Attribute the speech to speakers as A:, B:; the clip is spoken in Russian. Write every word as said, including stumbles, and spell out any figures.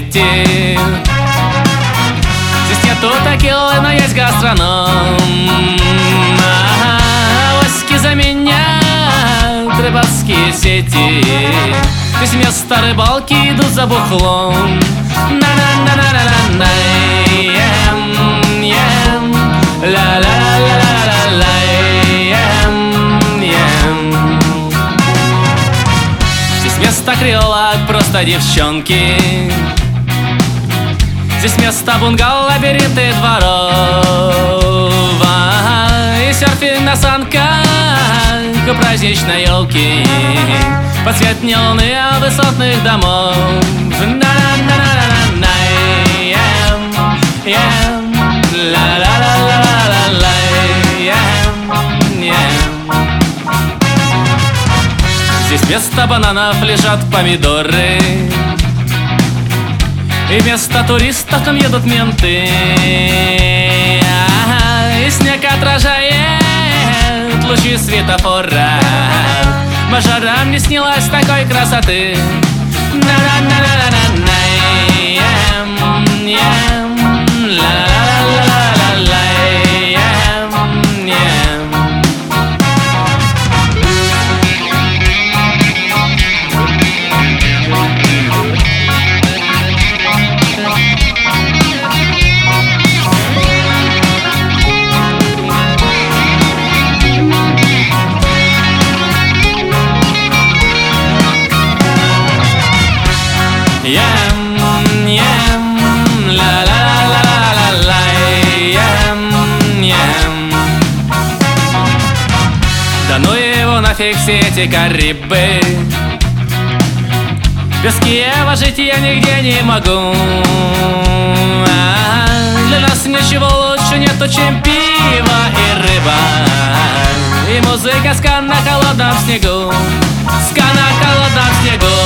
A: сети. Здесь нету текилы, но есть гастроном. Авоськи заменяют рыбацкие сети. Здесь вместо рыбалки идут за бухлом. На-на-на-на-на-на. Ем, ем, ла-ла-ла-ла-ла. Ем, ем. Здесь вместо крылок просто девчонки. Здесь вместо бунгало лабиринты дворов. И серфинг на санках у праздничной елки под свет не луны, а высотных домов. На-на-на-на-на-на. Ем, ем, ла-ла-ла-ла-ла-ла. Ем, ем. Здесь вместо бананов лежат помидоры. И вместо туристов там едут менты. И снег отражает лучи светофора. Мажорам не снилась такой красоты. На-на-на-на-на-на. Ем, ем, ла-ла-ла-ла-ла. Ем, ем. Ем, ем, ла-ла-ла-ла-ла. Ем, ем. Да ну его нафиг все эти Карибы. Без Киева жить я нигде не могу. А, для нас ничего лучше нету, чем пиво и рыба. И музыка ска на холодном снегу. Ска на холодном снегу.